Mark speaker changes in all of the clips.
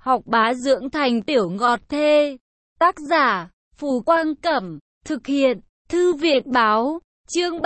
Speaker 1: Học bá dưỡng thành tiểu ngọt thê. Tác giả, Phù Quang Cẩm. Thực hiện, Thư viện Báo. Chương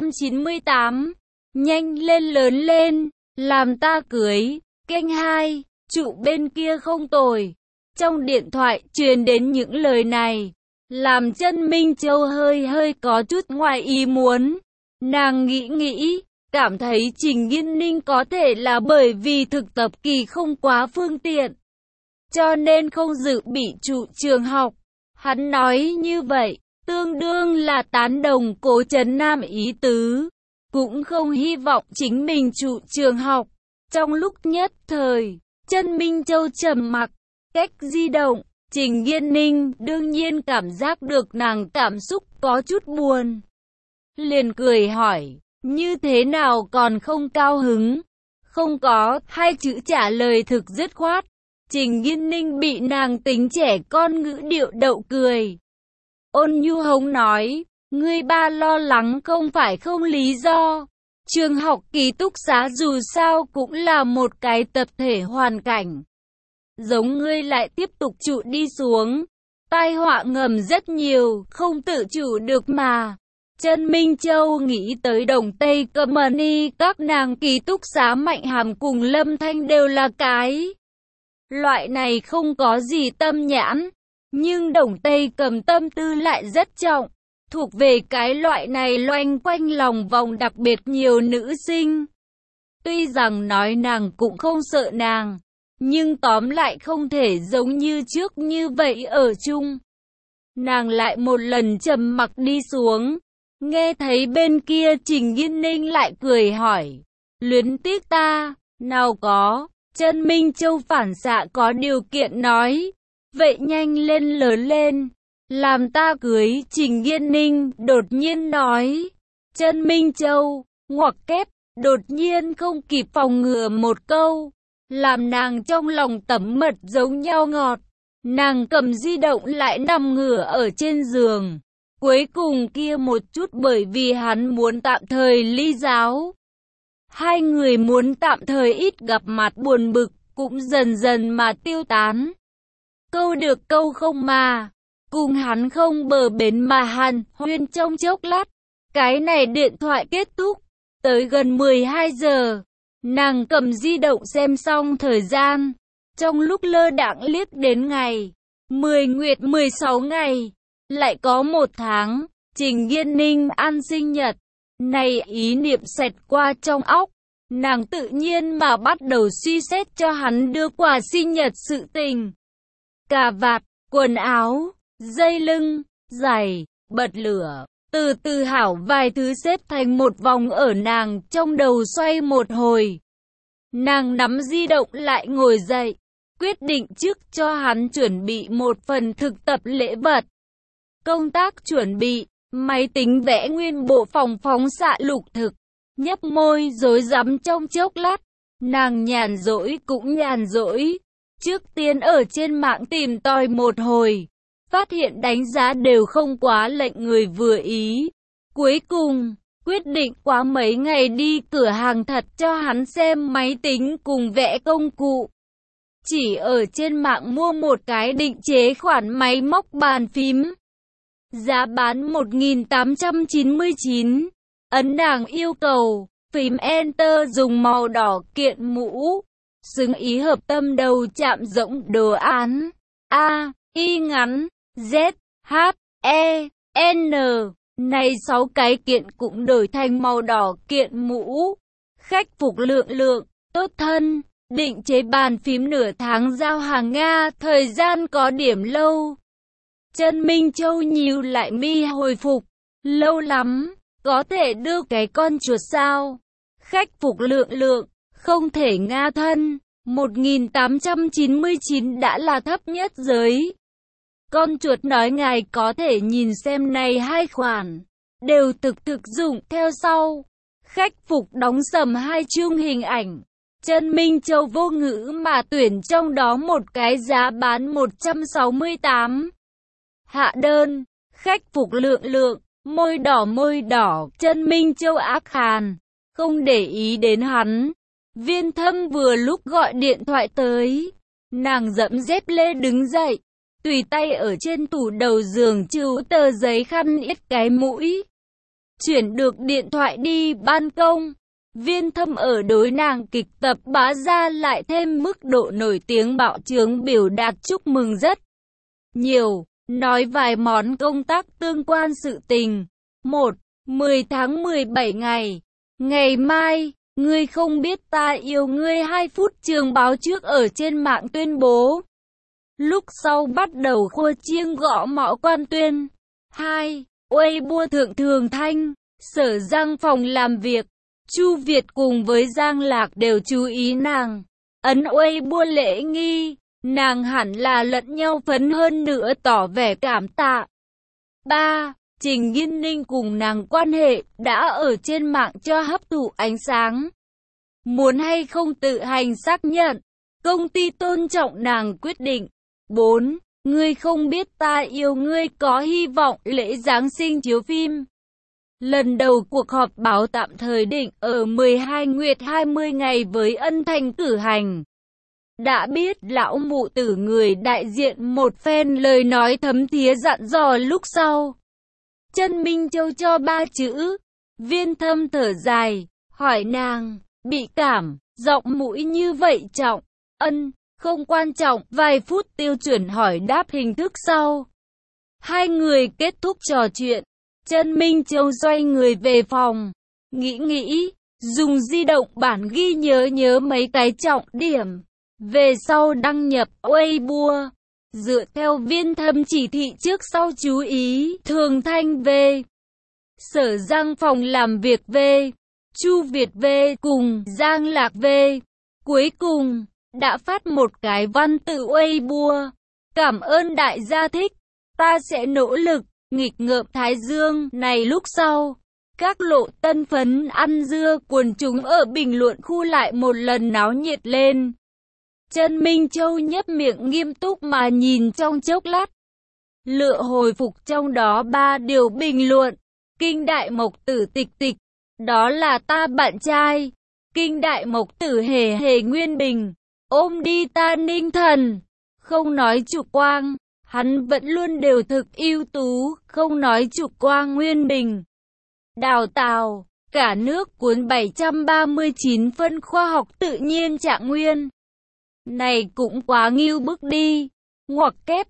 Speaker 1: 398. Nhanh lên lớn lên, làm ta cưới. Kênh 2, trụ bên kia không tồi. Trong điện thoại truyền đến những lời này, làm chân Minh Châu hơi có chút ngoài ý muốn. Nàng nghĩ, cảm thấy Trình Nghiên Ninh có thể là bởi vì thực tập kỳ không quá phương tiện, cho nên không dự bị trụ trường học. Hắn nói như vậy, tương đương là tán đồng Cố Trấn Nam ý tứ, cũng không hy vọng chính mình trụ trường học. Trong lúc nhất thời, chân Minh Châu trầm mặc, cách di động. Trình Nghiên Ninh đương nhiên cảm giác được nàng cảm xúc có chút buồn, liền cười hỏi, như thế nào còn không cao hứng? Không có, hai chữ trả lời thực dứt khoát. Trình Nghiên Ninh bị nàng tính trẻ con ngữ điệu đậu cười. Ôn nhu hống nói, ngươi ba lo lắng không phải không lý do. Trường học ký túc xá dù sao cũng là một cái tập thể hoàn cảnh. Giống ngươi lại tiếp tục trụ đi xuống, tai họa ngầm rất nhiều, không tự chủ được mà. Chân Minh Châu nghĩ tới Đồng Tây Company, các nàng ký túc xá Mạnh Hàm cùng Lâm Thanh đều là cái loại này không có gì tâm nhãn, nhưng Đồng Tây cầm tâm tư lại rất trọng, thuộc về cái loại này loanh quanh lòng vòng đặc biệt nhiều nữ sinh. Tuy rằng nói nàng cũng không sợ nàng, nhưng tóm lại không thể giống như trước như vậy ở chung. Nàng lại một lần trầm mặc đi xuống, nghe thấy bên kia Trình Nghiên Ninh lại cười hỏi, luyến tiếc ta? Nào có. Chân Minh Châu phản xạ có điều kiện nói, vậy nhanh lên lớn lên, làm ta cưới. Trình Nghiên Ninh đột nhiên nói. Chân Minh Châu, ngoặc kép, đột nhiên không kịp phòng ngừa một câu, làm nàng trong lòng tẩm mật giống nhau ngọt. Nàng cầm di động lại nằm ngửa ở trên giường. Cuối cùng kia một chút bởi vì hắn muốn tạm thời ly giáo. Hai người muốn tạm thời ít gặp mặt buồn bực, cũng dần dần mà tiêu tán. Câu được câu không mà, cùng hắn không bờ bến mà hàn huyên trong chốc lát. Cái này điện thoại kết thúc, tới gần 12 giờ. Nàng cầm di động xem xong thời gian, trong lúc lơ đãng liếc đến ngày, 10 nguyệt 16 ngày, lại có 1 tháng, Trình Nghiên Ninh ăn sinh nhật. Này ý niệm xẹt qua trong óc, nàng tự nhiên mà bắt đầu suy xét cho hắn đưa quà sinh nhật sự tình. Cà vạt, quần áo, dây lưng, giày, bật lửa, từ từ hảo vài thứ xếp thành một vòng ở nàng trong đầu xoay một hồi. Nàng nắm di động lại ngồi dậy, quyết định trước cho hắn chuẩn bị một phần thực tập lễ vật. Công tác chuẩn bị, máy tính vẽ nguyên bộ phòng phóng xạ lục thực, nhấp môi rối rắm trong chốc lát. Nàng nhàn rỗi cũng nhàn rỗi, trước tiên ở trên mạng tìm tòi một hồi, phát hiện đánh giá đều không quá lệnh người vừa ý. Cuối cùng, quyết định quá mấy ngày đi cửa hàng thật cho hắn xem máy tính cùng vẽ công cụ. Chỉ ở trên mạng mua một cái định chế khoản máy móc bàn phím. Giá bán 1.899. Ấn nàng yêu cầu, phím Enter dùng màu đỏ, kiện mũ, xứng ý hợp tâm đầu chạm rỗng đồ án. A, Y ngắn, Z, H, E, N. Này 6 cái kiện cũng đổi thành màu đỏ kiện mũ. Khách phục lượng, tốt thân, định chế bàn phím nửa tháng giao hàng Nga, thời gian có điểm lâu. Chân Minh Châu nhíu lại mi hồi phục, lâu lắm, có thể đưa cái con chuột sao? Khách phục lượng, không thể Nga thân, 1.899 đã là thấp nhất giới. Con chuột nói ngài có thể nhìn xem này hai khoản, đều thực dụng theo sau. Khách phục đóng sầm 2 chương hình ảnh. Chân Minh Châu vô ngữ mà tuyển trong đó một cái giá bán 168. Hạ đơn, khách phục lượng, môi đỏ, Chân Minh Châu ác hàn, không để ý đến hắn. Viên Thâm vừa lúc gọi điện thoại tới, Nàng dẫm dép lê đứng dậy, tùy tay ở trên tủ đầu giường trừ tờ giấy khăn ít cái mũi. Chuyển được điện thoại đi ban công. Viên Thâm ở đối nàng kịch tập bá ra lại thêm mức độ nổi tiếng bạo chướng biểu đạt chúc mừng rất nhiều, nói vài món công tác tương quan sự tình. 1. 10 tháng 17 ngày. Ngày mai, ngươi không biết ta yêu ngươi 2 phút trường báo trước ở trên mạng tuyên bố. Lúc sau bắt đầu khua chiêng gõ mõ quan tuyên. 2. Weibo thượng Thường Thanh, Sở Giang phòng làm việc. Chu Việt cùng với Giang Lạc đều chú ý nàng. Ấn Weibo lễ nghi, nàng hẳn là lẫn nhau phấn hơn nữa tỏ vẻ cảm tạ. 3. Trình Nghiên Ninh cùng nàng quan hệ đã ở trên mạng cho hấp thụ ánh sáng. Muốn hay không tự hành xác nhận, công ty tôn trọng nàng quyết định. 4. Ngươi không biết ta yêu ngươi có hy vọng lễ Giáng sinh chiếu phim. Lần đầu cuộc họp báo tạm thời định ở 12 nguyệt 20 ngày với Ân Thành cử hành. Đã biết lão mụ tử người đại diện một phen lời nói thấm thía dặn dò lúc sau. Chân Minh Châu cho 3 chữ. Viên Thâm thở dài, hỏi nàng, bị cảm, giọng mũi như vậy trọng. Ân, không quan trọng, vài phút tiêu chuẩn hỏi đáp hình thức sau. Hai người kết thúc trò chuyện. Chân Minh Châu xoay người về phòng, nghĩ, dùng di động bản ghi nhớ mấy cái trọng điểm. Về sau đăng nhập Weibo, dựa theo Viên Thâm chỉ thị trước sau chú ý, Thường Thanh về, Sở Giang phòng làm việc về, Chu Việt về cùng Giang Lạc về. Cuối cùng, đã phát một cái văn tự Weibo. Cảm ơn đại gia thích, ta sẽ nỗ lực. Nghịch ngợm Thái Dương này lúc sau, các lộ tân phấn ăn dưa quần chúng ở bình luận khu lại một lần náo nhiệt lên. Chân Minh Châu nhấp miệng nghiêm túc mà nhìn trong chốc lát. Lựa hồi phục trong đó 3 điều bình luận. Kinh đại mộc tử tịch tịch, đó là ta bạn trai. Kinh đại mộc tử hề hề Nguyên Bình, ôm đi ta Ninh Thần. Không nói Trục Quang, hắn vẫn luôn đều thực ưu tú, không nói Trục Quang Nguyên Bình. Đào Tào, cả nước cuốn 739 phân khoa học tự nhiên trạng nguyên. Này cũng quá ngưu bức đi. Ngoặc kép,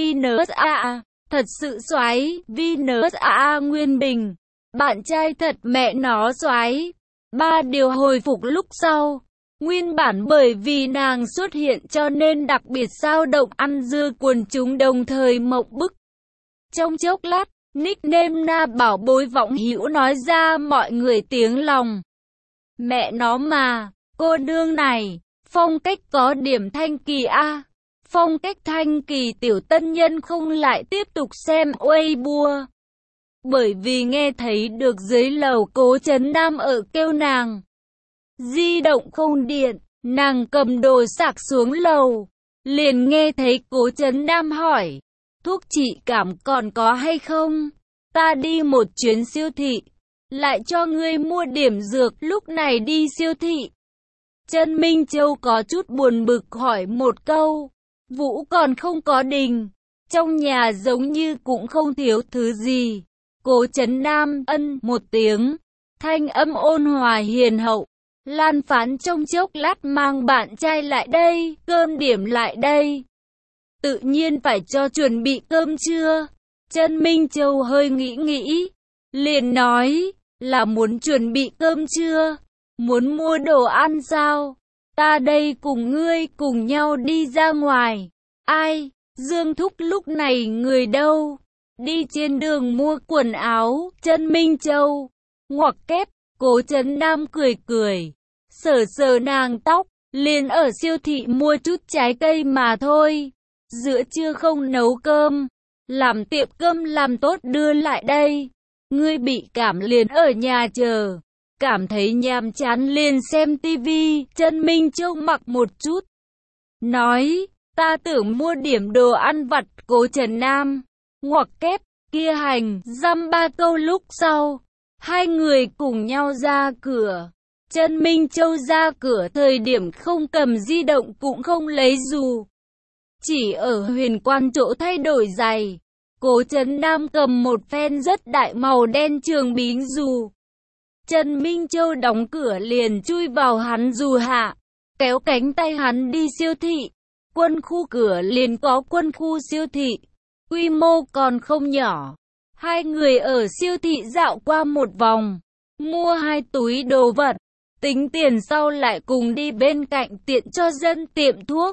Speaker 1: VNSA, thật sự xoái, VNSA Nguyên Bình. Bạn trai thật mẹ nó xoái. 3 điều hồi phục lúc sau. Nguyên bản bởi vì nàng xuất hiện cho nên đặc biệt sao động ăn dưa quần chúng đồng thời mộng bức. Trong chốc lát, nickname Na Bảo Bối Võng Hữu nói ra mọi người tiếng lòng. Mẹ nó mà, cô nương này, phong cách có điểm thanh kỳ a. Phong cách thanh kỳ tiểu tân nhân không lại tiếp tục xem Weibo. Bởi vì nghe thấy được dưới lầu Cố Trấn Nam ở kêu nàng. Di động không điện, nàng cầm đồ sạc xuống lầu. Liền nghe thấy Cố Trấn Nam hỏi, thuốc trị cảm còn có hay không? Ta đi một chuyến siêu thị, lại cho ngươi mua điểm dược. Lúc này đi siêu thị, Chân Minh Châu có chút buồn bực hỏi một câu. Vũ còn không có đình, trong nhà giống như cũng không thiếu thứ gì. Cố Trấn Nam ân một tiếng, thanh âm ôn hòa hiền hậu. Lan Phán trong chốc lát mang bạn trai lại đây, cơm điểm lại đây. Tự nhiên phải cho chuẩn bị cơm trưa. Chân Minh Châu hơi nghĩ, liền nói, là muốn chuẩn bị cơm trưa, muốn mua đồ ăn sao? Ta đây cùng ngươi cùng nhau đi ra ngoài. Ai? Dương Thúc lúc này người đâu? Đi trên đường mua quần áo. Chân Minh Châu ngoặc kép, Cố Trấn Nam cười, sờ sờ nàng tóc, liền ở siêu thị mua chút trái cây mà thôi. Giữa trưa không nấu cơm, làm tiệm cơm làm tốt đưa lại đây. Ngươi bị cảm liền ở nhà chờ, cảm thấy nhàm chán liền xem tivi. Chân Minh Châu mặc một chút, nói, ta tưởng mua điểm đồ ăn vặt. Cố Trấn Nam ngoặc kép, kia hành dăm 3 câu lúc sau, hai người cùng nhau ra cửa. Trần Minh Châu ra cửa thời điểm không cầm di động cũng không lấy dù. Chỉ ở Huyền Quan chỗ thay đổi giày. Cố Trấn Nam cầm một phen rất đại màu đen trường bính dù. Trần Minh Châu đóng cửa liền chui vào hắn dù hạ, kéo cánh tay hắn đi siêu thị. Quân khu cửa liền có quân khu siêu thị, quy mô còn không nhỏ. Hai người ở siêu thị dạo qua một vòng, mua 2 túi đồ vật, tính tiền sau lại cùng đi bên cạnh tiện cho dân tiệm thuốc,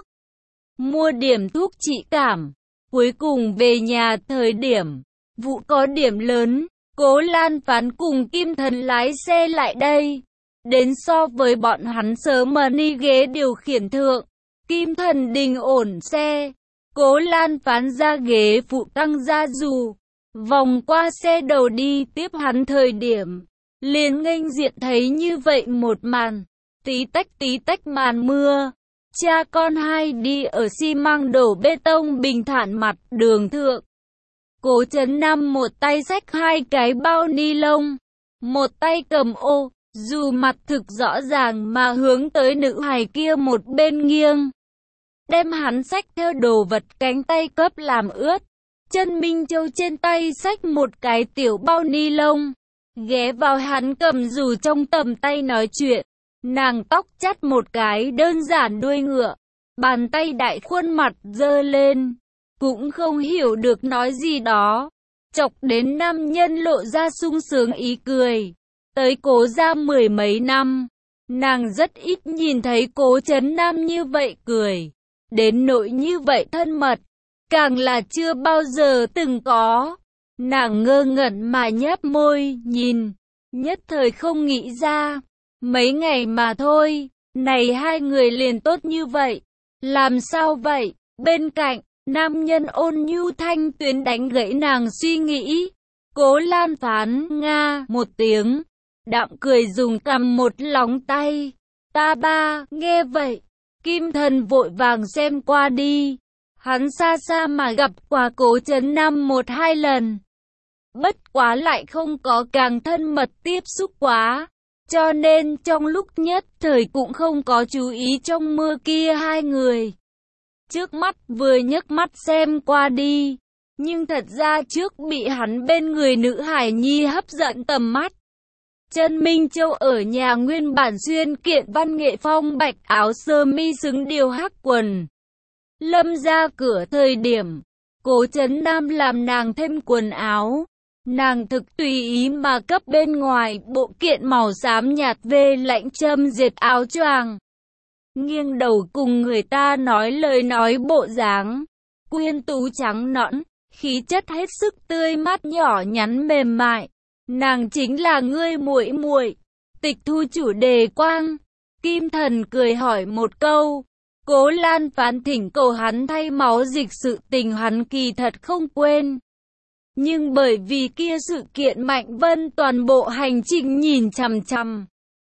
Speaker 1: mua điểm thuốc trị cảm. Cuối cùng về nhà thời điểm, vụ có điểm lớn, Cố Lan Phán cùng Kim Thần lái xe lại đây. Đến so với bọn hắn sớm mà đi ghế điều khiển thượng, Kim Thần đình ổn xe, Cố Lan Phán ra ghế phụ tăng ra dù, vòng qua xe đầu đi tiếp hắn thời điểm, liền nghênh diện thấy như vậy một màn, tí tách màn mưa. Cha con hai đi ở xi măng đổ bê tông bình thản mặt đường thượng. Cố Trấn Nam một tay xách 2 cái bao ni lông, một tay cầm ô, dù mặt thực rõ ràng mà hướng tới nữ hài kia một bên nghiêng. Đem hắn xách theo đồ vật cánh tay cấp làm ướt. Trần Minh Châu trên tay xách một cái tiểu bao ni lông, ghé vào hắn cầm dù trong tầm tay nói chuyện. Nàng tóc chắt một cái đơn giản đuôi ngựa, bàn tay đại khuôn mặt dơ lên, cũng không hiểu được nói gì đó, chọc đến nam nhân lộ ra sung sướng ý cười. Tới Cố gia 10 mấy năm, nàng rất ít nhìn thấy Cố Trấn Nam như vậy cười, đến nỗi như vậy thân mật, càng là chưa bao giờ từng có. Nàng ngơ ngẩn mà nhếch môi nhìn, nhất thời không nghĩ ra. Mấy ngày mà thôi, này hai người liền tốt như vậy. Làm sao vậy? Bên cạnh, nam nhân ôn nhu thanh tuyến đánh gãy nàng suy nghĩ. Cố Lan Phán nga một tiếng, đạm cười dùng cầm một lóng tay. Ta ba, nghe vậy, Kim Thần vội vàng xem qua đi. Hắn xa xa mà gặp qua Cố Trấn Nam 1-2 lần. Bất quá lại không có càng thân mật tiếp xúc quá. Cho nên trong lúc nhất thời cũng không có chú ý trong mưa kia hai người. Trước mắt vừa nhấc mắt xem qua đi, nhưng thật ra trước bị hắn bên người nữ hải nhi hấp dẫn tầm mắt. Trần Minh Châu ở nhà nguyên bản xuyên kiện văn nghệ phong bạch áo sơ mi xứng điều hắc quần. Lâm ra cửa thời điểm, Cố Trấn Nam làm nàng thêm quần áo. Nàng thực tùy ý mà cấp bên ngoài bộ kiện màu xám nhạt về lạnh châm dệt áo choàng. Nghiêng đầu cùng người ta nói lời nói bộ dáng. Quyến tú trắng nõn, khí chất hết sức tươi mát nhỏ nhắn mềm mại. Nàng chính là ngươi muội muội. Tịch thu chủ đề quang. Kim Thần cười hỏi một câu. Cố Lan Phán thỉnh cầu hắn thay máu dịch sự tình hắn kỳ thật không quên. Nhưng bởi vì kia sự kiện Mạnh Vân toàn bộ hành trình nhìn chằm chằm,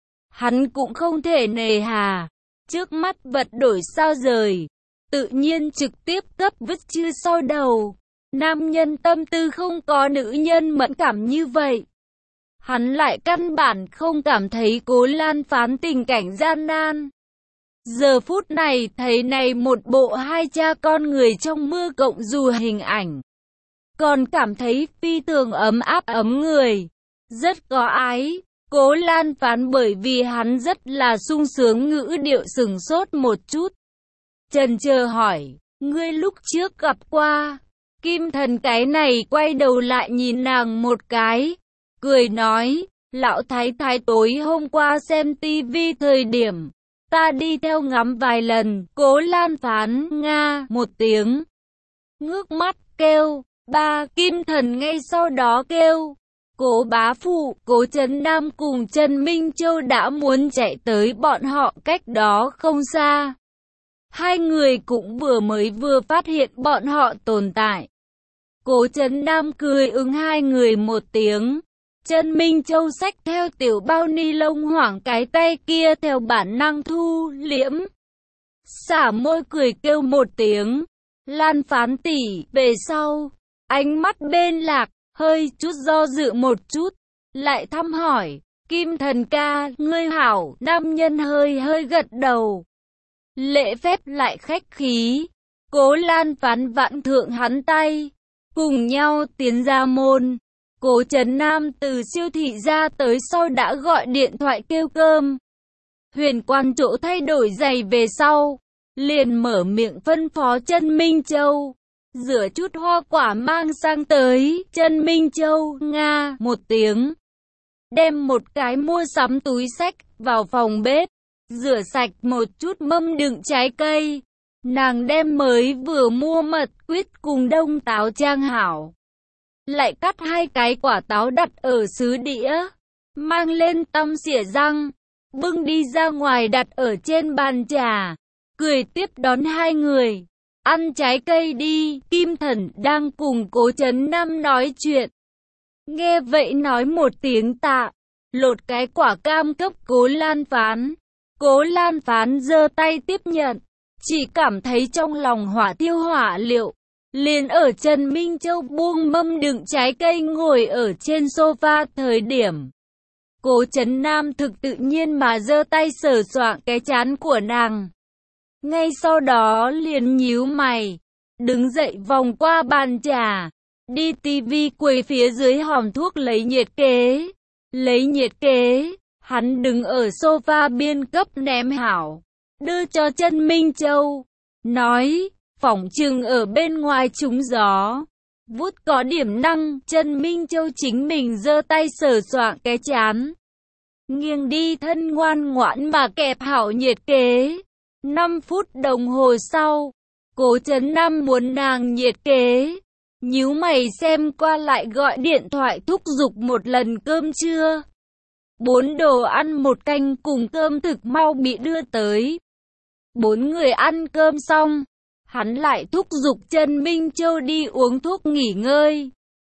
Speaker 1: hắn cũng không thể nề hà. Trước mắt vật đổi sao rời, tự nhiên trực tiếp cấp vứt chưa sau đầu. Nam nhân tâm tư không có nữ nhân mẫn cảm như vậy. Hắn lại căn bản không cảm thấy Cố Lan Phán tình cảnh gian nan. Giờ phút này thấy này một bộ hai cha con người trong mưa cộng dù hình ảnh, còn cảm thấy phi thường ấm áp ấm người, rất có ái. Cố Lan Phán bởi vì hắn rất là sung sướng ngữ điệu sừng sốt một chút. Chần chờ hỏi, ngươi lúc trước gặp qua. Kim Thần cái này quay đầu lại nhìn nàng một cái, cười nói, lão thái thái tối hôm qua xem tivi thời điểm, ta đi theo ngắm vài lần. Cố Lan Phán nga một tiếng, ngước mắt kêu, ba. Kim Thần ngay sau đó kêu, Cố bá phụ. Cố Trấn Nam cùng Trần Minh Châu đã muốn chạy tới bọn họ cách đó không xa. Hai người cũng vừa phát hiện bọn họ tồn tại. Cố Trấn Nam cười ứng hai người một tiếng. Trần Minh Châu xách theo tiểu bao ni lông hoảng cái tay kia theo bản năng thu liễm. Xả môi cười kêu một tiếng. Lan Phán tỷ. Về sau, ánh mắt bên lạc, hơi chút do dự một chút, lại thăm hỏi, Kim Thần ca, ngươi hảo, nam nhân hơi hơi gật đầu. Lễ phép lại khách khí. Cố Lan Phán vặn thượng hắn tay, cùng nhau tiến ra môn. Cố Trấn Nam từ siêu thị ra tới sau đã gọi điện thoại kêu cơm. Huyền Quan chỗ thay đổi giày về sau, liền mở miệng phân phó Trần Minh Châu. Rửa chút hoa quả mang sang tới. Trần Minh Châu, nga, một tiếng. Đem một cái mua sắm túi xách vào phòng bếp. Rửa sạch một chút mâm đựng trái cây. Nàng đem mới vừa mua mật quýt cùng đông táo trang hảo. Lại cắt 2 cái quả táo đặt ở sứ đĩa. Mang lên tăm xỉa răng. Bưng đi ra ngoài đặt ở trên bàn trà. Cười tiếp đón 2 người. Ăn trái cây đi. Kim Thần đang cùng Cố Trấn Nam nói chuyện. Nghe vậy nói một tiếng tạ. Lột cái quả cam cấp Cố Lan Phán. Cố Lan Phán giơ tay tiếp nhận. Chỉ cảm thấy trong lòng hỏa tiêu hỏa liệu. Liền ở Trần Minh Châu buông mâm đựng trái cây ngồi ở trên sofa thời điểm. Cố Trấn Nam thực tự nhiên mà giơ tay sờ soạng cái trán của nàng. Ngay sau đó liền nhíu mày. Đứng dậy vòng qua bàn trà. Đi tivi quầy phía dưới hòm thuốc lấy nhiệt kế. Lấy nhiệt kế. Hắn đứng ở sofa biên cấp ném hảo. Đưa cho Trần Minh Châu. Nói, phỏng chừng ở bên ngoài trúng gió. Vút có điểm năng. Trần Minh Châu chính mình giơ tay sờ soạng cái trán. Nghiêng đi thân ngoan ngoãn mà kẹp hảo nhiệt kế. 5 phút đồng hồ sau, Cố Trấn Nam muốn nàng nhiệt kế. Nhíu mày xem qua lại gọi điện thoại thúc giục một lần cơm trưa. 4 đồ ăn 1 canh cùng cơm thực mau bị đưa tới. 4 người ăn cơm xong, hắn lại thúc giục Trần Minh Châu đi uống thuốc nghỉ ngơi.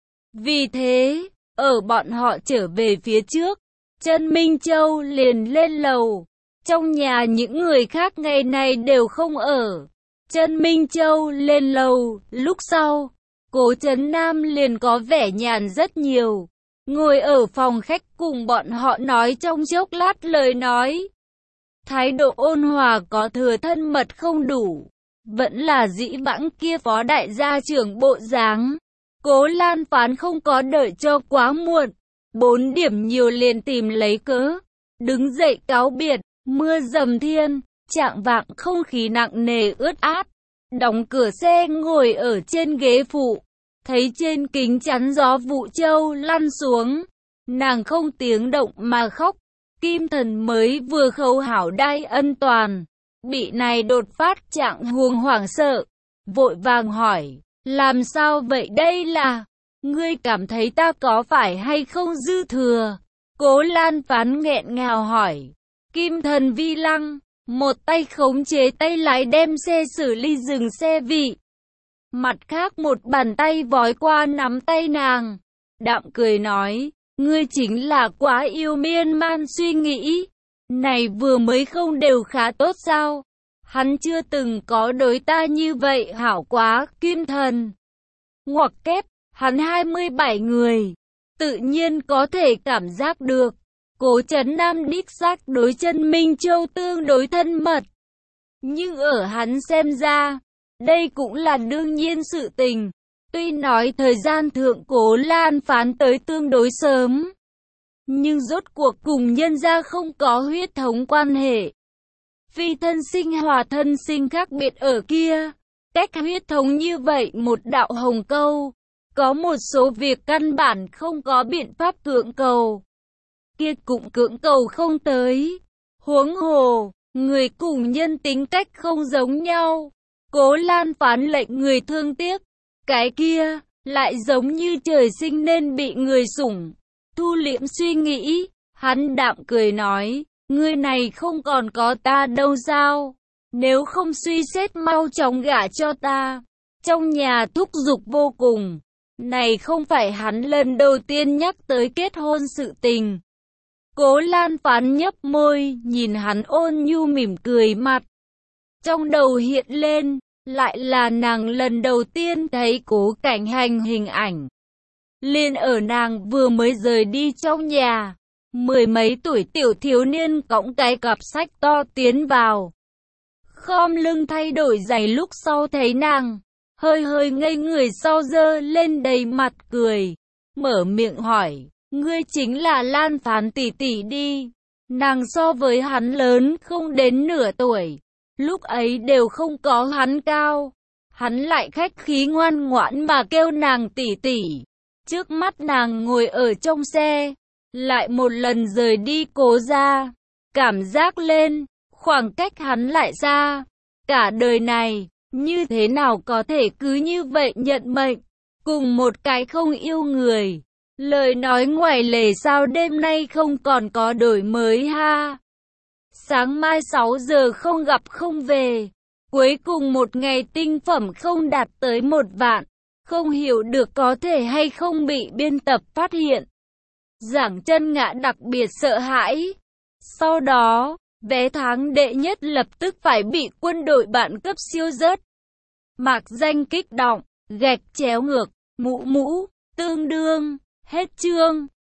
Speaker 1: Vì thế, ở bọn họ trở về phía trước, Trần Minh Châu liền lên lầu. Trong nhà những người khác ngày này đều không ở. Trần Minh Châu lên lầu, lúc sau, Cố Trấn Nam liền có vẻ nhàn rất nhiều. Ngồi ở phòng khách cùng bọn họ nói trong chốc lát lời nói. Thái độ ôn hòa có thừa thân mật không đủ. Vẫn là dĩ vãng kia phó đại gia trưởng bộ dáng. Cố Lan Phán không có đợi cho quá muộn. 4 điểm nhiều liền tìm lấy cớ. Đứng dậy cáo biệt. Mưa dầm thiên, chạng vạng không khí nặng nề ướt át. Đóng cửa xe ngồi ở trên ghế phụ. Thấy trên kính chắn gió vụ châu lăn xuống. Nàng không tiếng động mà khóc. Kim Thần mới vừa khâu hảo đai ân toàn. Bị này đột phát trạng huống hoảng sợ. Vội vàng hỏi, làm sao vậy đây là? Ngươi cảm thấy ta có phải hay không dư thừa? Cố Lan Phán nghẹn ngào hỏi. Kim Thần vi lăng, một tay khống chế tay lái đem xe xử lý dừng xe vị. Mặt khác một bàn tay vói qua nắm tay nàng. Đạm cười nói, ngươi chính là quá yêu miên man suy nghĩ. Này vừa mới không đều khá tốt sao? Hắn chưa từng có đối ta như vậy hảo quá, Kim Thần. Ngoặc kép, hắn 27 người. Tự nhiên có thể cảm giác được. Cố Trấn Nam đích xác đối Trần Minh Châu tương đối thân mật. Nhưng ở hắn xem ra, đây cũng là đương nhiên sự tình. Tuy nói thời gian thượng Cố Lan Phán tới tương đối sớm, nhưng rốt cuộc cùng nhân gia không có huyết thống quan hệ. Phi thân sinh hòa thân sinh khác biệt ở kia. Cách huyết thống như vậy một đạo hồng câu. Có một số việc căn bản không có biện pháp cưỡng cầu. Kia cũng cưỡng cầu không tới. Huống hồ, người cùng nhân tính cách không giống nhau. Cố Lan Phán lệnh người thương tiếc. Cái kia, lại giống như trời sinh nên bị người sủng. Thu liễm suy nghĩ, hắn đạm cười nói, ngươi này không còn có ta đâu sao? Nếu không suy xét mau chóng gả cho ta. Trong nhà thúc giục vô cùng. Này không phải hắn lần đầu tiên nhắc tới kết hôn sự tình. Cố Lan Phán nhấp môi, nhìn hắn ôn nhu mỉm cười mặt. Trong đầu hiện lên, lại là nàng lần đầu tiên thấy Cố Cảnh Hành hình ảnh. Liên ở nàng vừa mới rời đi trong nhà. Mười mấy tuổi tiểu thiếu niên cõng cái cặp sách to tiến vào. Khom lưng thay đổi giày lúc sau thấy nàng, hơi hơi ngây người sau giơ lên đầy mặt cười. Mở miệng hỏi, ngươi chính là Lan Phán tỷ tỷ đi. Nàng so với hắn lớn không đến nửa tuổi. Lúc ấy đều không có hắn cao. Hắn lại khách khí ngoan ngoãn mà kêu nàng tỷ tỷ. Trước mắt nàng ngồi ở trong xe, lại một lần rời đi Cố gia. Cảm giác lên, khoảng cách hắn lại xa. Cả đời này, như thế nào có thể cứ như vậy nhận mệnh, cùng một cái không yêu người. Lời nói ngoài lề sao đêm nay không còn có đổi mới ha. Sáng mai 6 giờ không gặp không về. Cuối cùng một ngày tinh phẩm không đạt tới 1 vạn. Không hiểu được có thể hay không bị biên tập phát hiện. Giảng Chân Ngạ đặc biệt sợ hãi. Sau đó, vé tháng đệ nhất lập tức phải bị quân đội bạn cấp siêu rớt. Mạc Danh kích động, gạch chéo ngược, mũ, tương đương, hết chương.